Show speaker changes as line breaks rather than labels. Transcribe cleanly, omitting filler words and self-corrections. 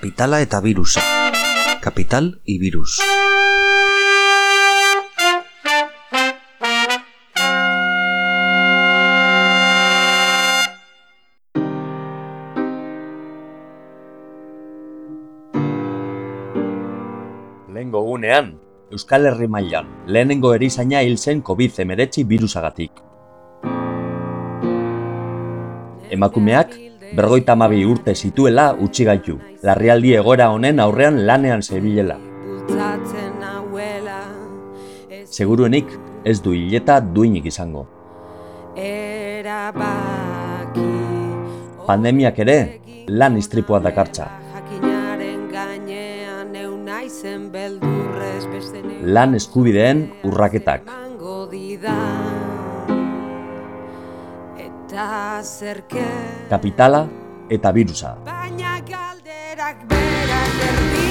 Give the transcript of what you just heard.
Kapitala eta birusa. Kapital y virus.
Lehengo egunean, Euskal Herri mailan, lehenengo erizaina hil zen COVID-19 birusagatik. Emakumeak 52 urte zituela utzi gaitu, larrialdi egoera honen aurrean lanean zebilela. Seguruenik ez du hileta duinik izango. Pandemiak ere lan istripua dakartza. Lan eskubideen urraketak. Kapitala eta birusa.